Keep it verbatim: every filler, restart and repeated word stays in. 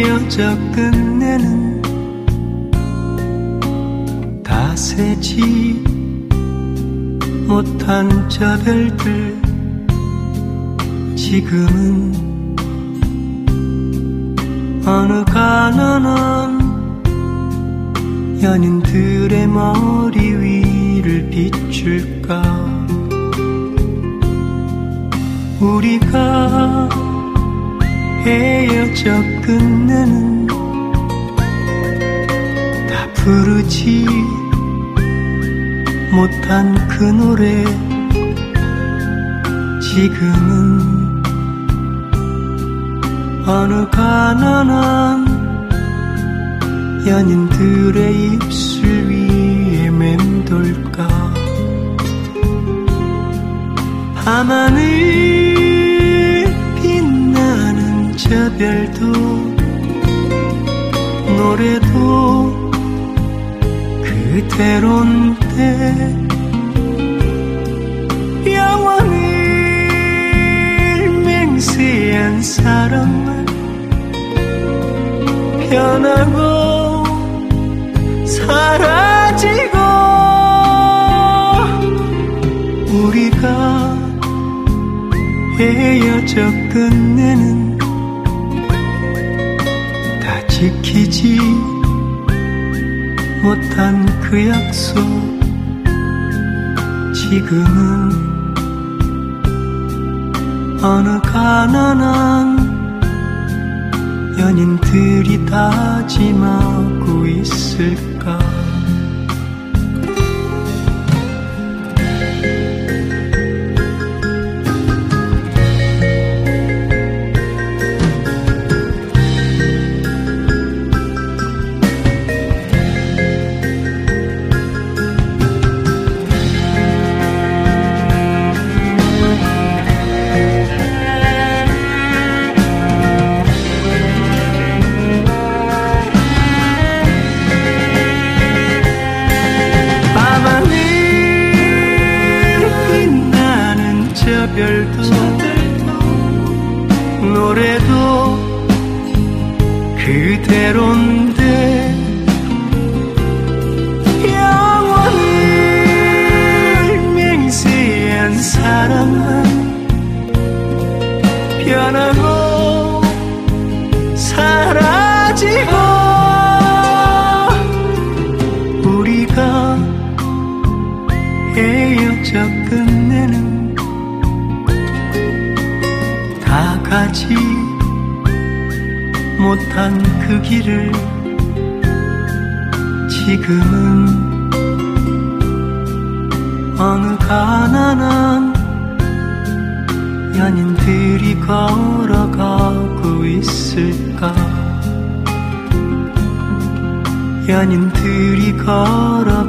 헤어져 끝내는 다 세지 못한 저 별들 지금은 어느 가난한 연인들의 머리 위를 비출까. 우리가 헤어져 끝내는 다 부르지 못한 그 노래 지금은 어느 가난한 연인들의 입술 위에 맴돌까. 밤하늘 빛나는 저 별도 노래도 그대로인데 영원을 맹세한 사랑은 변하고 사라지고 우리가 헤어져 끝내는 다 지키지 못한 그 약속 지금은 어느 가난한 연인들이 다짐하고 있을까. 별도 노래도 그대로인데 영원을 맹세한 사랑은 변하고 사라지고 우리가 헤어져 끝내는 다 가지 못한 그 길을 지금은 어느 가난한 연인들이 걸어가고 있을까. 연인들이 걸어